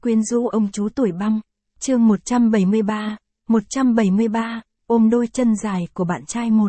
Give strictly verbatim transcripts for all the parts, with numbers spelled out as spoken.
Quyến rũ ông chú tuổi băng. Chương một trăm bảy mươi ba. một trăm bảy mươi ba, ôm đôi chân dài của bạn trai một.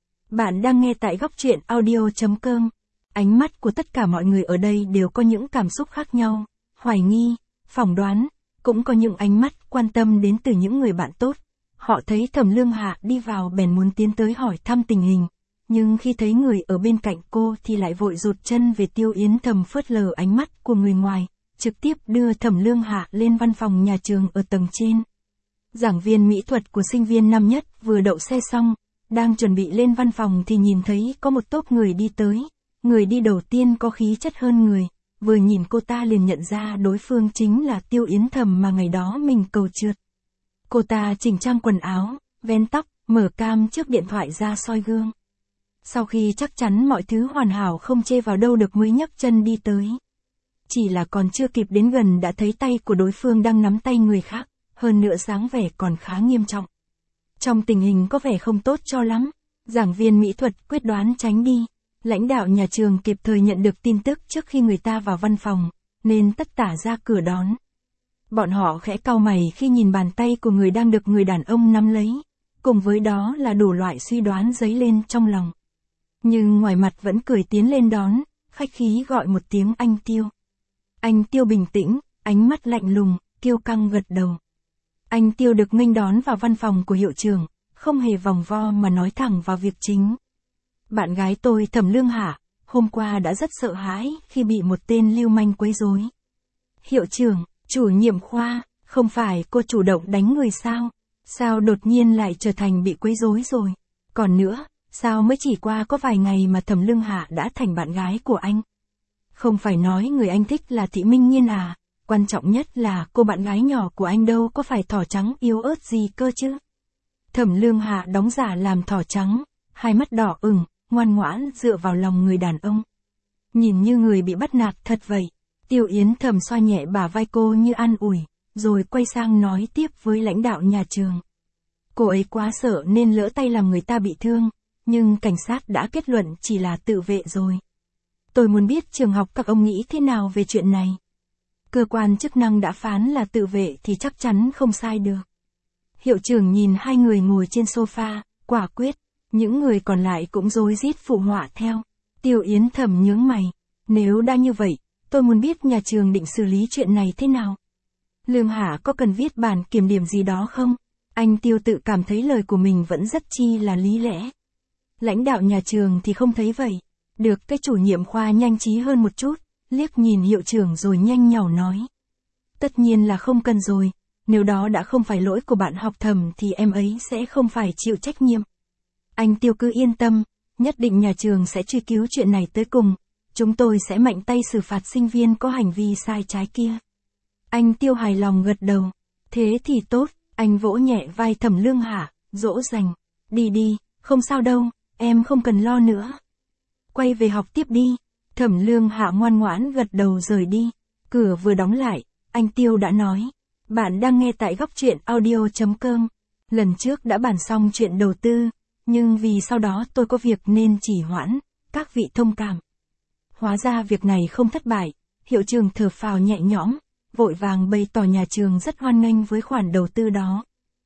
Bạn đang nghe tại góc truyện audio chấm com. Ánh mắt của tất cả mọi người ở đây đều có những cảm xúc khác nhau, hoài nghi, phỏng đoán, cũng có những ánh mắt quan tâm đến từ những người bạn tốt. Họ thấy Thẩm Lương Hạ đi vào bèn muốn tiến tới hỏi thăm tình hình, nhưng khi thấy người ở bên cạnh cô thì lại vội rụt chân về. Tiêu Yến thầm phớt lờ ánh mắt của người ngoài, trực tiếp đưa Thẩm Lương Hạ lên văn phòng nhà trường ở tầng trên. Giảng viên mỹ thuật của sinh viên năm nhất vừa đậu xe xong, đang chuẩn bị lên văn phòng thì nhìn thấy có một tốp người đi tới. Người đi đầu tiên có khí chất hơn người, vừa nhìn cô ta liền nhận ra đối phương chính là Tiêu Yến Thầm mà ngày đó mình cầu trượt. Cô ta chỉnh trang quần áo, vén tóc, mở cam trước điện thoại ra soi gương. Sau khi chắc chắn mọi thứ hoàn hảo không chê vào đâu được mới nhấc chân đi tới. Chỉ là còn chưa kịp đến gần đã thấy tay của đối phương đang nắm tay người khác, hơn nữa dáng vẻ còn khá nghiêm trọng. Trong tình hình có vẻ không tốt cho lắm, giảng viên mỹ thuật quyết đoán tránh đi. Lãnh đạo nhà trường kịp thời nhận được tin tức trước khi người ta vào văn phòng, nên tất tả ra cửa đón. Bọn họ khẽ cau mày khi nhìn bàn tay của người đang được người đàn ông nắm lấy, cùng với đó là đủ loại suy đoán dấy lên trong lòng. Nhưng ngoài mặt vẫn cười tiến lên đón, khách khí gọi một tiếng anh Tiêu. Anh Tiêu bình tĩnh, ánh mắt lạnh lùng, kiêu căng gật đầu. Anh Tiêu được nghênh đón vào văn phòng của hiệu trưởng, không hề vòng vo mà nói thẳng vào việc chính. Bạn gái tôi Thẩm Lương Hạ, hôm qua đã rất sợ hãi khi bị một tên lưu manh quấy rối. Hiệu trưởng, chủ nhiệm khoa, không phải cô chủ động đánh người sao? Sao đột nhiên lại trở thành bị quấy rối rồi? Còn nữa, sao mới chỉ qua có vài ngày mà Thẩm Lương Hạ đã thành bạn gái của anh? Không phải nói người anh thích là Thị Minh Nhiên à? Quan trọng nhất là cô bạn gái nhỏ của anh đâu có phải thỏ trắng yếu ớt gì cơ chứ? Thẩm Lương Hạ đóng giả làm thỏ trắng, hai mắt đỏ ửng, ngoan ngoãn dựa vào lòng người đàn ông. Nhìn như người bị bắt nạt thật vậy. Tiêu Yến Thầm xoa nhẹ bả vai cô như an ủi, rồi quay sang nói tiếp với lãnh đạo nhà trường. Cô ấy quá sợ nên lỡ tay làm người ta bị thương, nhưng cảnh sát đã kết luận chỉ là tự vệ rồi. Tôi muốn biết trường học các ông nghĩ thế nào về chuyện này. Cơ quan chức năng đã phán là tự vệ thì chắc chắn không sai được. Hiệu trưởng nhìn hai người ngồi trên sofa, quả quyết. Những người còn lại cũng rối rít phụ họa theo. Tiêu Yến Thầm nhướng mày. Nếu đã như vậy, tôi muốn biết nhà trường định xử lý chuyện này thế nào. Lương Hạ có cần viết bản kiểm điểm gì đó không? Anh Tiêu tự cảm thấy lời của mình vẫn rất chi là lý lẽ. Lãnh đạo nhà trường thì không thấy vậy. Được cái chủ nhiệm khoa nhanh trí hơn một chút, liếc nhìn hiệu trưởng rồi nhanh nhảu nói. Tất nhiên là không cần rồi, nếu đó đã không phải lỗi của bạn học Thầm thì em ấy sẽ không phải chịu trách nhiệm. Anh Tiêu cứ yên tâm, nhất định nhà trường sẽ truy cứu chuyện này tới cùng, chúng tôi sẽ mạnh tay xử phạt sinh viên có hành vi sai trái kia. Anh Tiêu hài lòng gật đầu, thế thì tốt, anh vỗ nhẹ vai Thẩm Lương Hạ, dỗ dành, đi đi, không sao đâu, em không cần lo nữa. Quay về học tiếp đi. Thẩm Lương Hạ ngoan ngoãn gật đầu rời đi, cửa vừa đóng lại, anh Tiêu đã nói, bạn đang nghe tại góc truyện audio chấm com, lần trước đã bàn xong chuyện đầu tư. Nhưng vì sau đó tôi có việc nên chỉ hoãn, các vị thông cảm. Hóa ra việc này không thất bại, hiệu trưởng thở phào nhẹ nhõm, vội vàng bày tỏ nhà trường rất hoan nghênh với khoản đầu tư đó.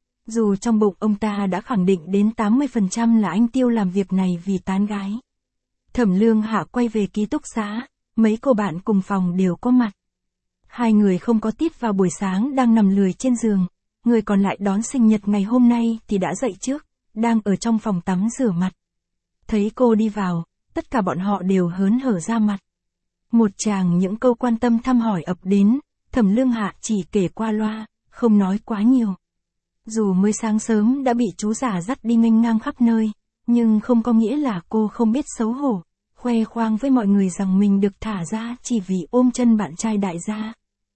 Dù trong bụng ông ta đã khẳng định đến tám mươi phần trăm là anh Tiêu làm việc này vì tán gái. Thẩm Lương Hạ quay về ký túc xá, mấy cô bạn cùng phòng đều có mặt. Hai người không có tiết vào buổi sáng đang nằm lười trên giường, người còn lại đón sinh nhật ngày hôm nay thì đã dậy trước. Đang ở trong phòng tắm rửa mặt. Thấy cô đi vào, tất cả bọn họ đều hớn hở ra mặt. Một tràng những câu quan tâm thăm hỏi ập đến, Thẩm Lương Hạ chỉ kể qua loa, không nói quá nhiều. Dù mới sáng sớm đã bị chú giả dắt đi nghênh ngang khắp nơi, nhưng không có nghĩa là cô không biết xấu hổ, khoe khoang với mọi người rằng mình được thả ra chỉ vì ôm chân bạn trai đại gia.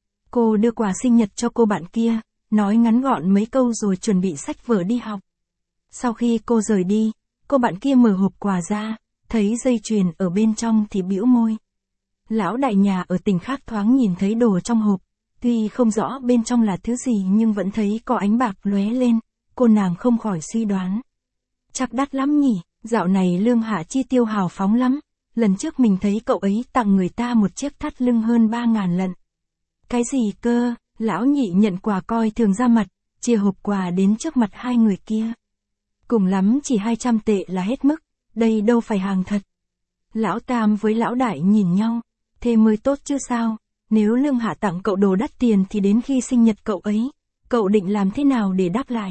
Cô đưa quà sinh nhật cho cô bạn kia, nói ngắn gọn mấy câu rồi chuẩn bị xách vở đi học. Sau khi cô rời đi, cô bạn kia mở hộp quà ra, thấy dây chuyền ở bên trong thì bĩu môi. Lão đại nhà ở tỉnh khác thoáng nhìn thấy đồ trong hộp, tuy không rõ bên trong là thứ gì nhưng vẫn thấy có ánh bạc lóe lên, cô nàng không khỏi suy đoán. Chắc đắt lắm nhỉ, dạo này Lương Hạ chi tiêu hào phóng lắm, lần trước mình thấy cậu ấy tặng người ta một chiếc thắt lưng hơn ba ngàn lận. Cái gì cơ, Lão Nhị nhận quà coi thường ra mặt, chia hộp quà đến trước mặt hai người kia. Cùng lắm chỉ hai trăm tệ là hết mức, đây đâu phải hàng thật. Lão Tam với Lão Đại nhìn nhau, thế mới tốt chứ sao, nếu Lương Hạ tặng cậu đồ đắt tiền thì đến khi sinh nhật cậu ấy, cậu định làm thế nào để đáp lại?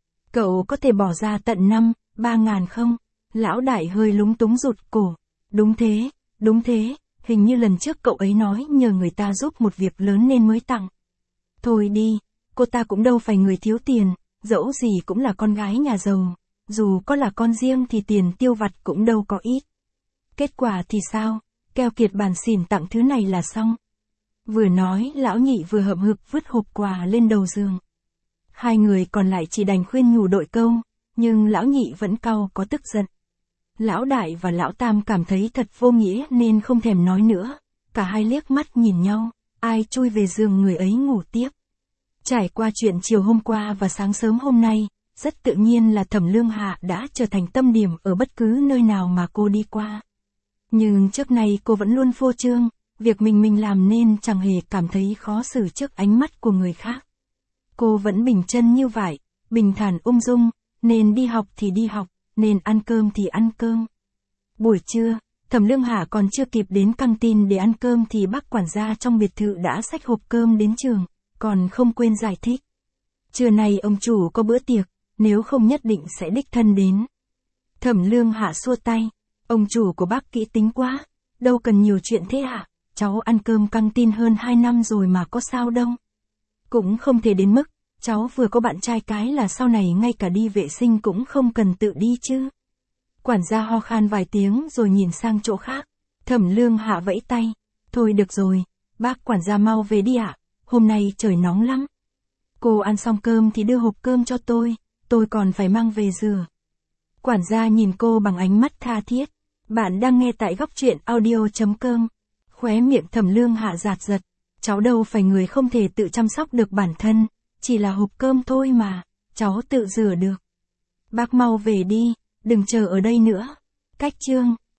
Cậu có thể bỏ ra tận năm, ba ngàn không? Lão Đại hơi lúng túng rụt cổ. Đúng thế, đúng thế, hình như lần trước cậu ấy nói nhờ người ta giúp một việc lớn nên mới tặng. Thôi đi, cô ta cũng đâu phải người thiếu tiền, dẫu gì cũng là con gái nhà giàu, dù có là con riêng thì tiền tiêu vặt cũng đâu có ít. Kết quả thì sao, keo kiệt bản xỉn tặng thứ này là xong. Vừa nói Lão Nhị vừa hậm hực vứt hộp quà lên đầu giường. Hai người còn lại chỉ đành khuyên nhủ đội câu, nhưng Lão Nhị vẫn cau có tức giận. Lão Đại và Lão Tam cảm thấy thật vô nghĩa nên không thèm nói nữa, cả hai liếc mắt nhìn nhau, ai chui về giường người ấy ngủ tiếp. Trải qua chuyện chiều hôm qua và sáng sớm hôm nay, rất tự nhiên là Thẩm Lương Hạ đã trở thành tâm điểm ở bất cứ nơi nào mà cô đi qua. Nhưng trước nay cô vẫn luôn phô trương, việc mình mình làm nên chẳng hề cảm thấy khó xử trước ánh mắt của người khác. Cô vẫn bình chân như vậy, bình thản ung dung, nên đi học thì đi học, nên ăn cơm thì ăn cơm. Buổi trưa, Thẩm Lương Hạ còn chưa kịp đến căng tin để ăn cơm thì bác quản gia trong biệt thự đã xách hộp cơm đến trường, còn không quên giải thích. Trưa nay ông chủ có bữa tiệc, nếu không nhất định sẽ đích thân đến. Thẩm Lương Hạ xua tay, ông chủ của bác kỹ tính quá, đâu cần nhiều chuyện thế ạ, cháu ăn cơm căng tin hơn hai năm rồi mà có sao đâu. Cũng không thể đến mức, cháu vừa có bạn trai cái là sau này ngay cả đi vệ sinh cũng không cần tự đi chứ. Quản gia ho khan vài tiếng rồi nhìn sang chỗ khác. Thẩm Lương Hạ vẫy tay. Thôi được rồi, bác quản gia mau về đi ạ, hôm nay trời nóng lắm. Cô ăn xong cơm thì đưa hộp cơm cho tôi, tôi còn phải mang về rửa. Quản gia nhìn cô bằng ánh mắt tha thiết. Bạn đang nghe tại góc truyện audio chấm com. Khóe miệng Thẩm Lương Hạ giạt giật. Cháu đâu phải người không thể tự chăm sóc được bản thân, chỉ là hộp cơm thôi mà, cháu tự rửa được. Bác mau về đi, đừng chờ ở đây nữa. Cách chương